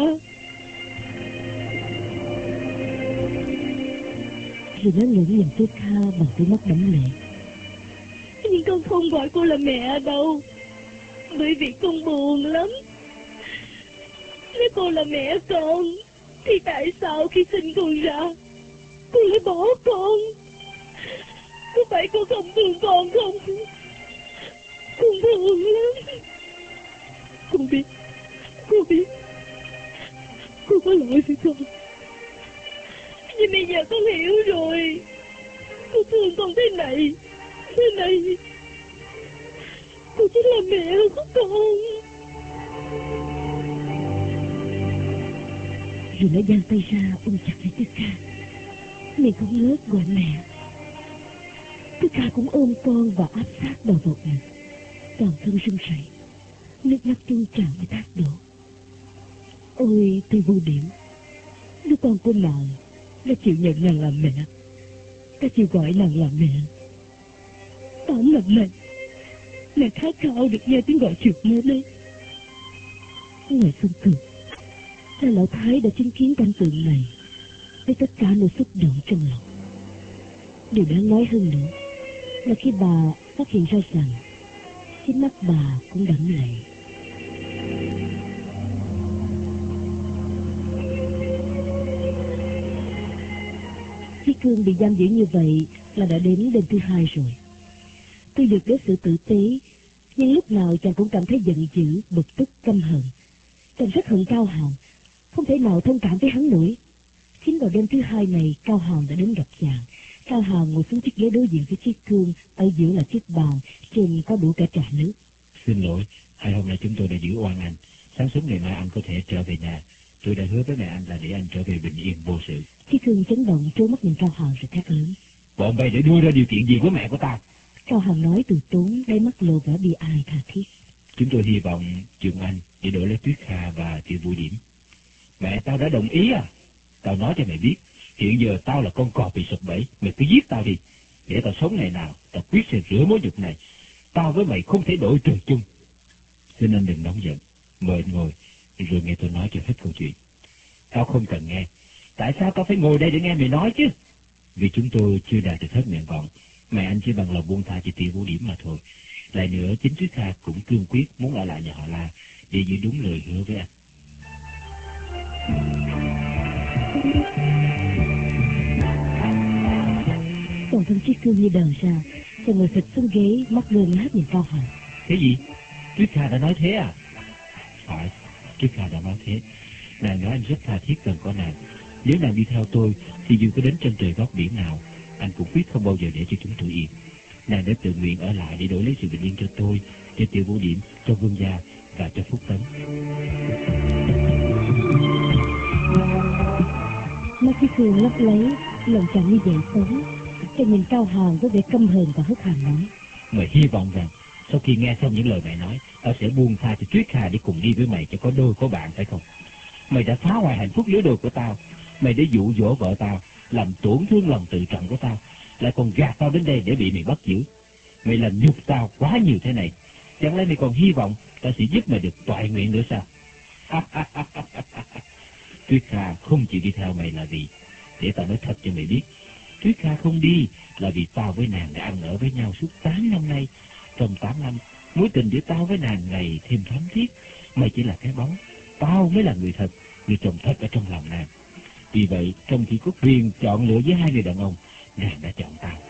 Rồi nó ngẩng nhìn Tư Kha bằng đôi mắt đẫm lệ. Nhưng con không gọi cô là mẹ đâu, bởi vì con buồn lắm. Nếu cô là mẹ con thì tại sao khi sinh con ra cô lại bỏ con? Có phải cô không thương con không? Con buồn lắm. Cô biết cô có lỗi với con. Nhưng bây giờ con hiểu rồi. Cô thương con thế này. Cô chính là mẹ của con. Rồi nó giang tay ra ôm chặt lấy Tư Kha, miệng không ngớt gọi mẹ. Tư Kha cũng ôm con và áp sát đầu vào mình, toàn thân run rẩy, nước mắt tuôn trào như thác đổ. Ôi Tư Vô Điểm, đứa con của nàng đã chịu nhận nàng làm mẹ, đã chịu gọi nàng là mẹ. 8 năm nay nàng khát khao được nghe tiếng gọi trượt mến đấy. Ngoài sông Cường, cha Lão Thái đã chứng kiến cảnh tượng này với tất cả nỗi xúc động trong lòng. Điều đáng nói hơn nữa là khi bà phát hiện ra rằng chính mắt bà cũng đẫm lệ. Chí Cương bị giam giữ như vậy là đã đến đêm thứ 2 rồi. Tuy được đối xử tử tế, nhưng lúc nào chàng cũng cảm thấy giận dữ, bực tức, căm hận. Chàng rất hận Cao Hàn, không thể nào thông cảm với hắn nổi. Chính vào đêm thứ 2 này, Cao Hàn đã đến gặp chàng. Cao Hàn ngồi xuống chiếc ghế đối diện với Chí Cương, ở giữa là chiếc bàn, trên có đủ cả trà nước. Xin lỗi, 2 hôm nay chúng tôi đã giữ oan anh. Sáng sớm ngày mai anh có thể trở về nhà. Tôi đã hứa với mẹ anh là để anh trở về bình yên vô sự. Chí Cương chấn động, trố mắt nhìn Cao Hàn rồi thét lớn. Bọn bay để đưa ra điều kiện gì với mẹ của tao? Cao Hằng nói từ tốn, đáy mắt lộ vẻ bi ai tha thiết. Chúng tôi hy vọng Trường Anh để đổi lấy Tuyết Kha và Tiêu Vũ Điểm. Mẹ tao đã đồng ý à? Tao nói cho mày biết, hiện giờ tao là con cọp bị sụp bẫy, mày cứ giết tao đi. Để tao sống ngày nào, tao quyết sẽ rửa mối nhục này. Tao với mày không thể đổi trời chung. Xin anh đừng nóng giận, mời anh ngồi, rồi nghe tôi nói cho hết câu chuyện. Tao không cần nghe. Tại sao tao phải ngồi đây để nghe mày nói chứ? Vì chúng tôi chưa đạt được hết nguyện vọng. Mẹ anh chỉ bằng lòng buông tha cho Tiêu Vũ Điểm mà thôi. Lại nữa, chính Tuyết Kha cũng cương quyết muốn ở lại nhà họ La để giữ đúng lời hứa với anh. Toàn thân Chiếc Cương như đờ ra, chàng ngồi phịch xuống ghế, mắt lơ ngáp nhìn Cao Hằng. Cái gì? Tuyết Kha đã nói thế à? Phải, Tuyết Kha đã nói thế. Nàng nói anh rất tha thiết cần có nàng. Nếu nàng đi theo tôi thì dù có đến chân trời góc biển nào, anh cũng quyết không bao giờ để cho chúng tôi yên. Nàng đã tự nguyện ở lại để đổi lấy sự bình yên cho tôi, cho Tiêu Vũ Điểm, cho Vương gia và cho Phúc Tấn. Mắt Chiếc Cương lấp lấy, lòng chàng như dậy sóng. Chàng nhìn Cao Hằng với vẻ căm hờn và hất hàm nói: Mày hy vọng rằng sau khi nghe xong những lời mày nói, tao sẽ buông tha cho Tuyết Kha để cùng đi với mày cho có đôi có bạn, phải không? Mày đã phá hoại hạnh phúc lứa đôi của tao, mày đã dụ dỗ vợ tao, làm tổn thương lòng tự trọng của tao, lại còn gạt tao đến đây để bị mày bắt giữ. Mày làm nhục tao quá nhiều thế này, chẳng lẽ mày còn hy vọng tao sẽ giúp mày được toại nguyện nữa sao? Tuyết Kha không chịu đi theo mày là vì, để tao nói thật cho mày biết, Tuyết Kha không đi là vì tao với nàng đã ăn ở với nhau suốt 8 năm nay. Trong 8 năm, mối tình giữa tao với nàng ngày thêm thắm thiết. Mày chỉ là cái bóng, tao mới là người thật, người chồng thật ở trong lòng nàng. Vì vậy, trong khi có quyền chọn lựa với hai người đàn ông, nàng đã chọn tao.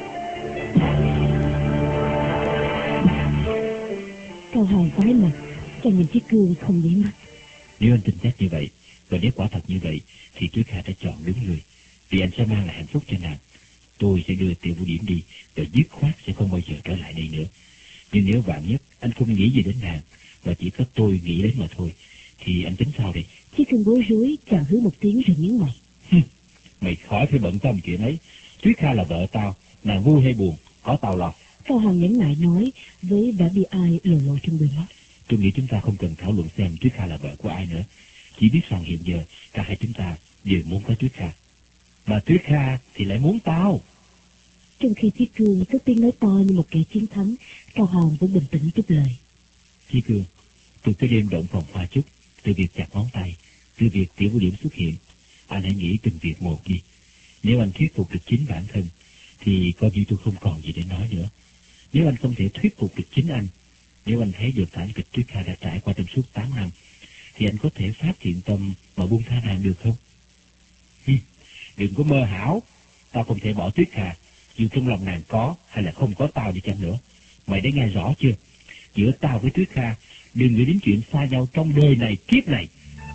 Cao Hằng tái mặt, chàng nhìn Chiếc Cương không nháy mắt. Nếu anh tin chắc như vậy, và nếu quả thật như vậy, thì Tuyết Kha đã chọn đúng người. Vì anh sẽ mang lại hạnh phúc cho nàng. Tôi sẽ đưa Tiêu Vũ Điểm đi, và dứt khoát sẽ không bao giờ trở lại đây nữa. Nhưng nếu vạn nhất anh không nghĩ gì đến nàng, và chỉ có tôi nghĩ đến mà thôi, thì anh tính sao đây? Chiếc Cương bối rối, chàng hứ một tiếng rồi nhướng mày. Mày khỏi phải bận tâm chuyện ấy. Tuyết Kha là vợ tao, nàng vui hay buồn, có tao lo. Cao Hằng nhẫn nại nói với vẻ bi ai lộ lộ trong đôi mắt. Tôi nghĩ chúng ta không cần thảo luận xem Tuyết Kha là vợ của ai nữa. Chỉ biết rằng hiện giờ cả hai chúng ta đều muốn có Tuyết Kha. Mà Tuyết Kha thì lại muốn tao. Trong khi Chiếc Cương cất tiếng nói to như một kẻ chiến thắng, Cao Hằng vẫn bình tĩnh tiếp lời. Chiếc Cương, từ cái đêm động phòng hoa chút, từ việc chặt ngón tay, từ việc Tiểu Vũ Điểm xuất hiện, anh hãy nghĩ từng việc một đi. Nếu anh thuyết phục được chính bản thân, thì coi như tôi không còn gì để nói nữa. Nếu anh không thể thuyết phục được chính anh, nếu anh thấy được thảm kịch Tuyết Kha đã trải qua trong suốt 8 năm, thì anh có thể phát thiện tâm mà buông tha nàng được không? Đừng có mơ hão, tao không thể bỏ Tuyết Kha, dù trong lòng nàng có hay là không có tao đi chăng nữa. Mày đã nghe rõ chưa? Giữa tao với Tuyết Kha, đừng nghĩ đến chuyện xa nhau trong đời này, kiếp này.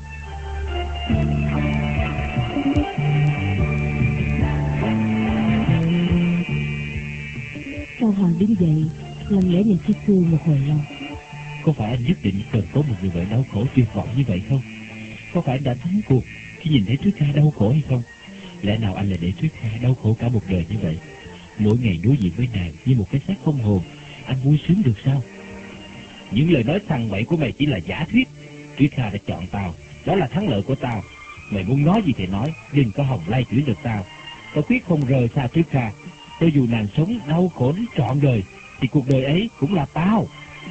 Cao Hằng đứng dậy, lặng lẽ nhìn Chiếc Cương một hồi lâu. Có phải anh nhất định cần có một người vợ đau khổ tuyệt vọng như vậy không? Có phải anh đã thắng cuộc khi nhìn thấy Tuyết Kha đau khổ hay không? Lẽ nào anh lại để Tuyết Kha đau khổ cả một đời như vậy? Mỗi ngày đối diện với nàng như một cái xác không hồn, anh vui sướng được sao? Những lời nói sằng bậy của mày chỉ là giả thuyết. Tuyết Kha đã chọn tao, đó là thắng lợi của tao. Mày muốn nói gì thì nói, đừng có hòng lay chuyển được tao. Tao quyết không rời xa Tuyết Kha. Cho dù nàng sống đau khổ đến trọn đời, thì cuộc đời ấy cũng là tao.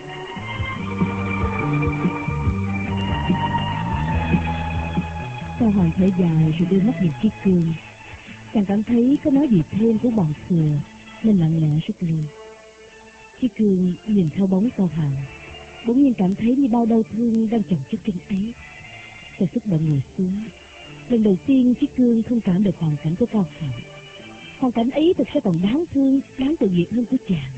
Cao Hằng thở dài rồi đưa mắt nhìn Chiếc Cương. Chàng cảm thấy có nói gì thêm cũng bằng thừa, nên lặng lẽ rút lui. Chiếc Cương nhìn theo bóng Cao Hằng, bỗng nhiên cảm thấy như bao đau thương đang chồng chất trên ấy. Chàng xúc động ngồi xuống. Lần đầu tiên Chiếc Cương không cảm được hoàn cảnh của Cao Hằng. Hoàn cảnh ấy thực ra còn đáng thương, đáng tự nghiệp hơn của chàng.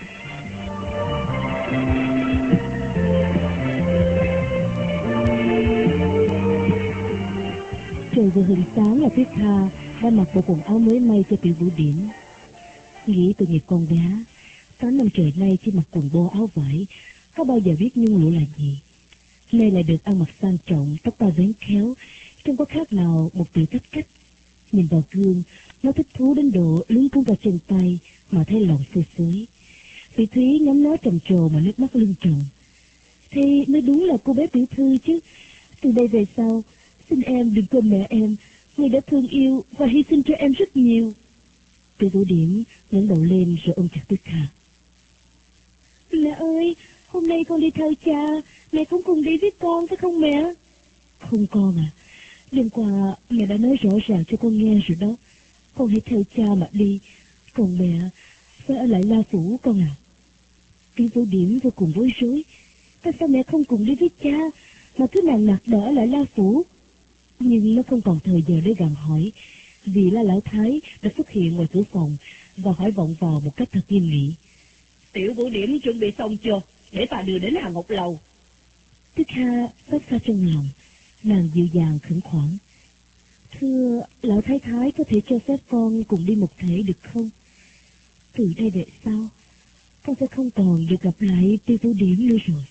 Trời vừa hừng sáng là Tuyết Kha đã mặc bộ quần áo mới may cho Tiểu Vũ Điểm. Nghĩ tội nghiệp con bé, 8 năm trời nay chỉ mặc quần bô áo vải, có bao giờ biết nhung lụa là gì. Nay lại được ăn mặc sang trọng, tóc ta vén khéo, trông có khác nào một tiểu cách cách. Nhìn vào gương, nó thích thú đến độ luống cuống cả chân tay mà thấy lòng xui xối. Vị Thúy ngắm nó trầm trồ mà nước mắt lưng tròng. Thế mới đúng là cô bé tiểu thư chứ. Từ đây về sau, xin em đừng quên mẹ em. Người đã thương yêu và hy sinh cho em rất nhiều. Từ Vũ Điểm ngẩng đầu lên rồi ôm chặt Tuyết Kha. Mẹ ơi, hôm nay con đi theo cha, mẹ cũng cùng đi với con phải không mẹ? Không con à, đêm qua mẹ đã nói rõ ràng cho con nghe rồi đó. Con hãy theo cha mà đi, còn mẹ phải ở lại La Phủ con à. Tiếng Vũ Điểm vô cùng bối rối. Tại sao mẹ không cùng đi với cha mà cứ nằng nặc đỡ lại La Phủ? Nhưng nó không còn thời giờ để gặng hỏi, vì La Lão Thái đã xuất hiện ngoài cửa phòng và hỏi vọng vào một cách thật nghiêm nghị. Tiểu Vũ Điểm chuẩn bị xong chưa, để ta đưa đến Hàng Ngọc Lầu? Tuyết Kha xót xa trong lòng, nàng dịu dàng khẩn khoản. Thưa Lão Thái Thái, có thể cho phép con cùng đi một thể được không? Từ đây về sau, con sẽ không còn được gặp lại Tiêu Vũ Điểm nữa rồi.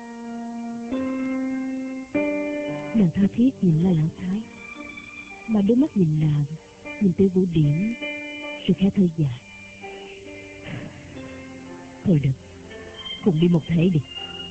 Nàng tha thiết nhìn La Lão Thái, mà đôi mắt nhìn nàng, nhìn Tiêu Vũ Điểm, rồi khẽ thở dài. Thôi được, cùng đi một thể đi.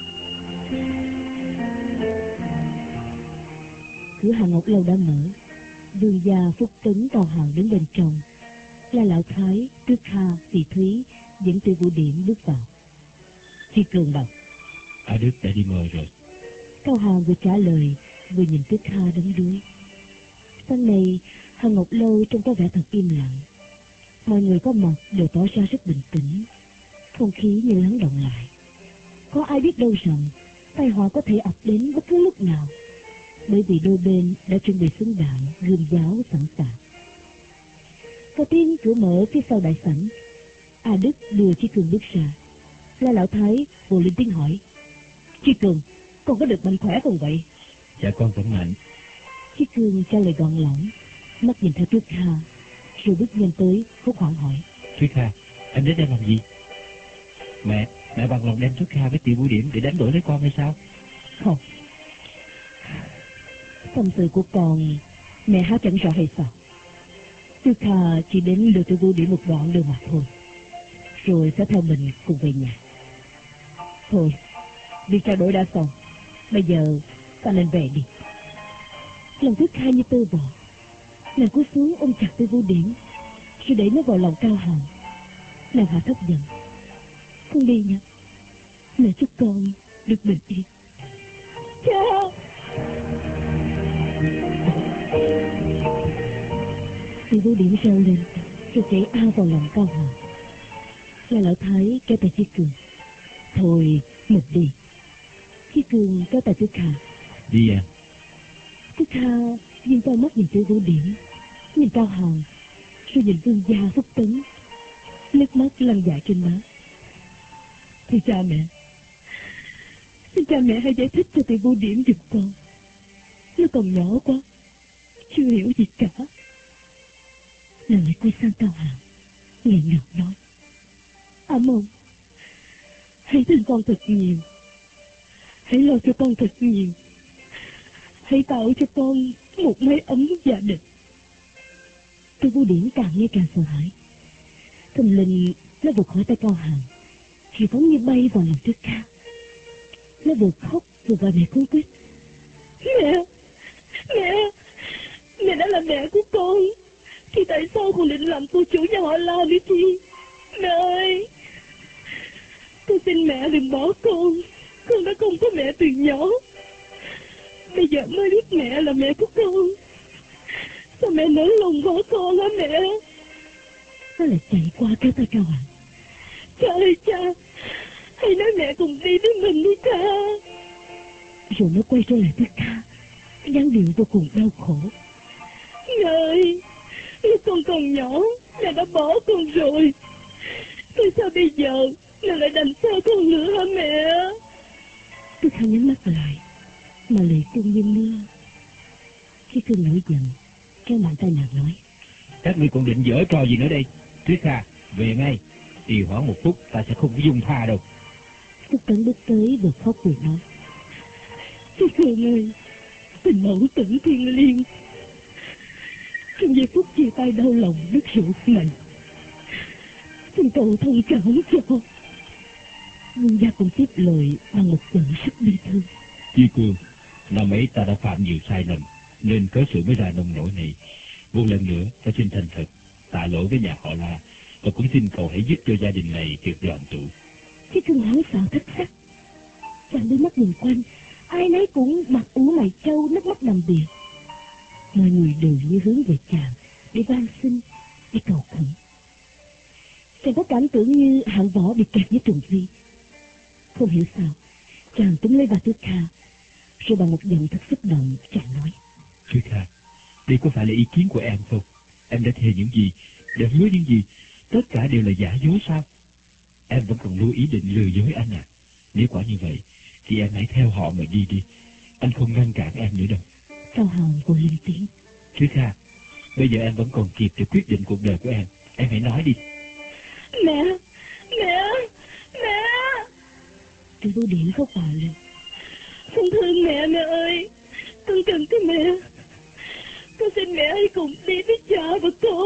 Cửa Hàng Ngọc Lâu đã mở, Vương gia Phúc Tấn Cao Hàng đứng bên trong. La Lão Thái, Tuyết Kha, Phì Thúy dẫn Tiêu Vũ Điểm bước vào. Chi Cường bảo: Đức đã đi mời rồi. Cao Hàng vừa trả lời vừa nhìn Tuyết Kha đắm đuối. Sáng nay Hàng Ngọc Lâu trông có vẻ thật im lặng. Mọi người có mặt đều tỏ ra rất bình tĩnh, không khí như lắng động lại. Có ai biết đâu rằng tai họa có thể ập đến bất cứ lúc nào, bởi vì đôi bên đã chuẩn bị súng đạn, gươm giáo sẵn sàng. Có tiếng cửa mở phía sau đại sảnh. Đức đưa Chí Cường bước ra. La Lão Thái vội lên tiếng hỏi: Chí Cường, con có được mạnh khỏe không vậy? Dạ con vẫn mạnh. Chí Cường trả lời gọn lỏng, mắt nhìn theo Tuyết Kha, rồi bước nhanh tới hốt hoảng hỏi: Tuyết Kha, em đến đây làm gì? Mẹ bằng lòng đem Tuyết Kha với Tiểu Vũ Điểm để đánh đổi lấy con hay sao? Không. Tâm sự của con mẹ há chẳng rõ hay sao? Tuyết Kha chỉ đến đưa Tiểu Vũ Điểm một đoạn đường mà thôi, rồi sẽ theo mình cùng về nhà. Thôi, việc trao đổi đã xong, bây giờ ta nên về đi. Lòng Tuyết Kha như tơ vò, nàng cúi xuống ôm chặt Tiểu Vũ Điểm, rồi đẩy nó vào lòng Cao Hàng. Nàng hạ thấp giọng: Con đi nha, mẹ chúc con được bình yên. Cha! Tiểu Vũ Điểm reo lên rồi chạy ao vào lòng Cao Hàng. La Lão Thái kéo tay Chí Cường: Thôi mình đi. Chí Cường kéo tay Tuyết Kha: Đi à? Tuyết Kha nhìn vào mắt nhìn Tiểu Vũ Điểm, nhìn Cao Hàng, rồi nhìn Vương gia Phúc Tấn, nước mắt lăn dài trên má. Thưa cha mẹ, xin cha mẹ hãy giải thích cho Tiểu Vũ Điểm giùm con. Nó còn nhỏ quá, chưa hiểu gì cả. Nàng lại quay sang Cao Hàng, nghẹn ngào nói: Mong, hãy tin con thật nhiều, hãy lo cho con thật nhiều, hãy tạo cho con một mái ấm gia đình. Tiểu Vũ Điểm càng nghe càng sợ hãi. Thình lình nó vụt khỏi tay Cao Hàng, thì phóng như bay vào lòng Tuyết Kha. Nó vừa khóc vừa gọi mẹ cuống quýt: Mẹ đã là mẹ của con, thì tại sao con định làm cô chủ nhà họ La nữa chi? Mẹ ơi, con xin mẹ đừng bỏ con đã không có mẹ từ nhỏ, bây giờ mới biết mẹ là mẹ của con. Sao mẹ nỡ lòng bỏ con hả mẹ? Nó lại chạy qua kéo tay Cao Hàng: Cha ơi cha, hãy nói mẹ cùng đi với mình đi cha. Rồi nó quay trở lại Tuyết Kha, dáng điệu vô cùng đau khổ: Mẹ ơi, lúc con còn nhỏ, mẹ đã bỏ con rồi. Tại sao bây giờ mẹ lại đành xa con nữa hả mẹ? Tuyết Kha nhắm mắt lại, mà lệ tuôn như mưa. Khi Cường nổi giận, kéo mạnh tay nàng nói: Các ngươi còn định giở trò gì nữa đây? Tuyết Kha, về ngay, trì hoãn một phút ta sẽ không có dung tha đâu. Phúc Tấn bước tới vừa khóc vừa nói: Chị Cường ơi, tình mẫu tử thiêng liêng, trong giây phút chia tay đau lòng đứt ruột này. Xin cầu thông cảm cho. Vương gia cũng tiếp lời bằng một giọng rất bi thương. Chi Cương, năm ấy ta đã phạm nhiều sai lầm, nên cớ sự mới ra nông nổi này. Một lần nữa, ta xin thành thật tạ lỗi với nhà họ La, và cũng xin cầu hãy giúp cho gia đình này được đoàn tụ. Chí Cương hoảng sợ thất sắc. Chàng đưa mắt nhìn quanh, ai nấy cũng mặt ủ mày trâu, nước mắt đầm đìa. Mọi người đều như hướng về chàng để van xin, để cầu khẩn. Chàng có cảm tưởng như hạng võ bị kẹt với Trùng Vi. Không hiểu sao, chàng túm lấy bà Tuyết Kha, rồi bằng một giọng thật xúc động, chàng nói: Tuyết Kha, đây có phải là ý kiến của em không? Em đã thề những gì, đã hứa những gì, tất cả đều là giả dối sao? Em vẫn còn lưu ý định lừa dối anh à? Nếu quả như vậy, thì em hãy theo họ mà đi đi. Anh không ngăn cản em nữa đâu. Cao Hàn vội lên tiếng: Tuyết Kha, bây giờ em vẫn còn kịp để quyết định cuộc đời của em. Em hãy nói đi. Mẹ! Từ Vô Điểm khóc òa lên: Con thương mẹ ơi, con cần cái mẹ. Con xin mẹ hãy cùng đi với cha và con.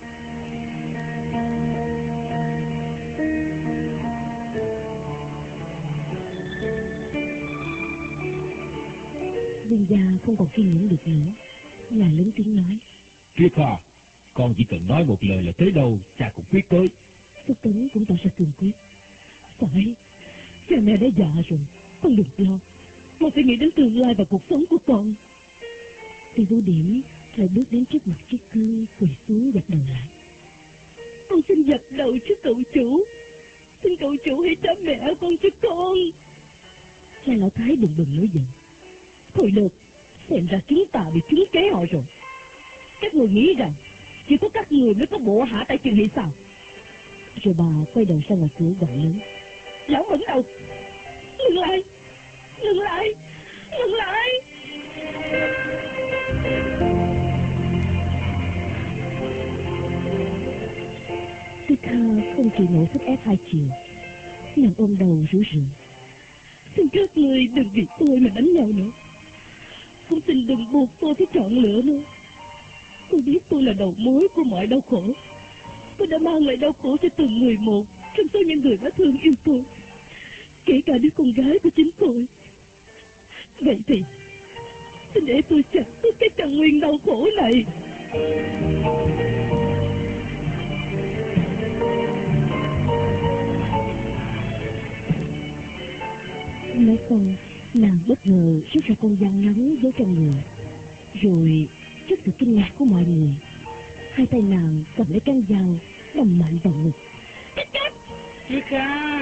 Vương gia không còn kiên nhẫn được nữa, ngài lớn tiếng nói: Tuyết Kha, con chỉ cần nói một lời là tới đâu cha cũng quyết tới. Phúc Tấn cũng tỏ ra cương quyết: Phải, cha mẹ đã già rồi, con đừng lo, con phải nghĩ đến tương lai và cuộc sống của con. Thì Vô Điểm lại bước đến trước mặt Chí Cương, quỳ xuống gật đầu lại: Con xin dập đầu trước cậu chủ, xin cậu chủ hãy trả mẹ con cho con. Cha Lão Thái đùng đùng nổi giận: Thôi được, xem ra chúng ta bị trúng kế họ rồi. Các người nghĩ rằng chỉ có các người mới có bộ hạ tại trường hay sao? Rồi bà quay đầu ra ngoài cửa gọi lớn: Lão Mẫn đâu? Ngừng lại! Tuyết Kha không chịu nổi sức ép hai chiều, nàng ôm đầu rủ rượi: Xin các người đừng vì tôi mà đánh nhau nữa. Cũng xin đừng buộc tôi phải chọn lựa nữa. Tôi biết tôi là đầu mối của mọi đau khổ. Tôi đã mang lại đau khổ cho từng người một trong số những người đã thương yêu tôi, kể cả đứa con gái của chính tôi. Vậy thì xin để tôi chặt đứt cái căn nguyên đau khổ này. Nói xong, nàng bất ngờ rút ra con dao ngắn giấu trong người. Rồi trước sự kinh ngạc của mọi người, hai tay nàng cầm lấy căn dao đâm mạnh vào ngực. Tuyết Kha!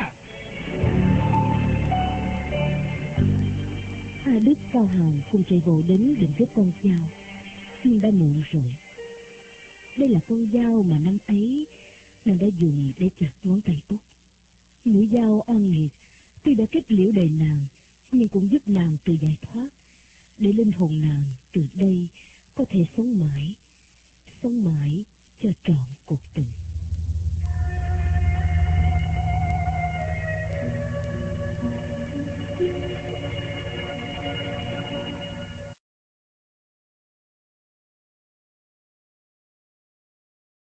A Đức, Cao Hàn cùng chạy vội đến định cướp con dao, nhưng đã muộn rồi. Đây là con dao mà năm ấy nàng đã dùng để chặt ngón tay út. Mũi dao oan nghiệt tuy đã kết liễu đời nàng, nhưng cũng giúp nàng tự giải thoát, để linh hồn nàng từ đây có thể sống mãi cho trọn cuộc tình.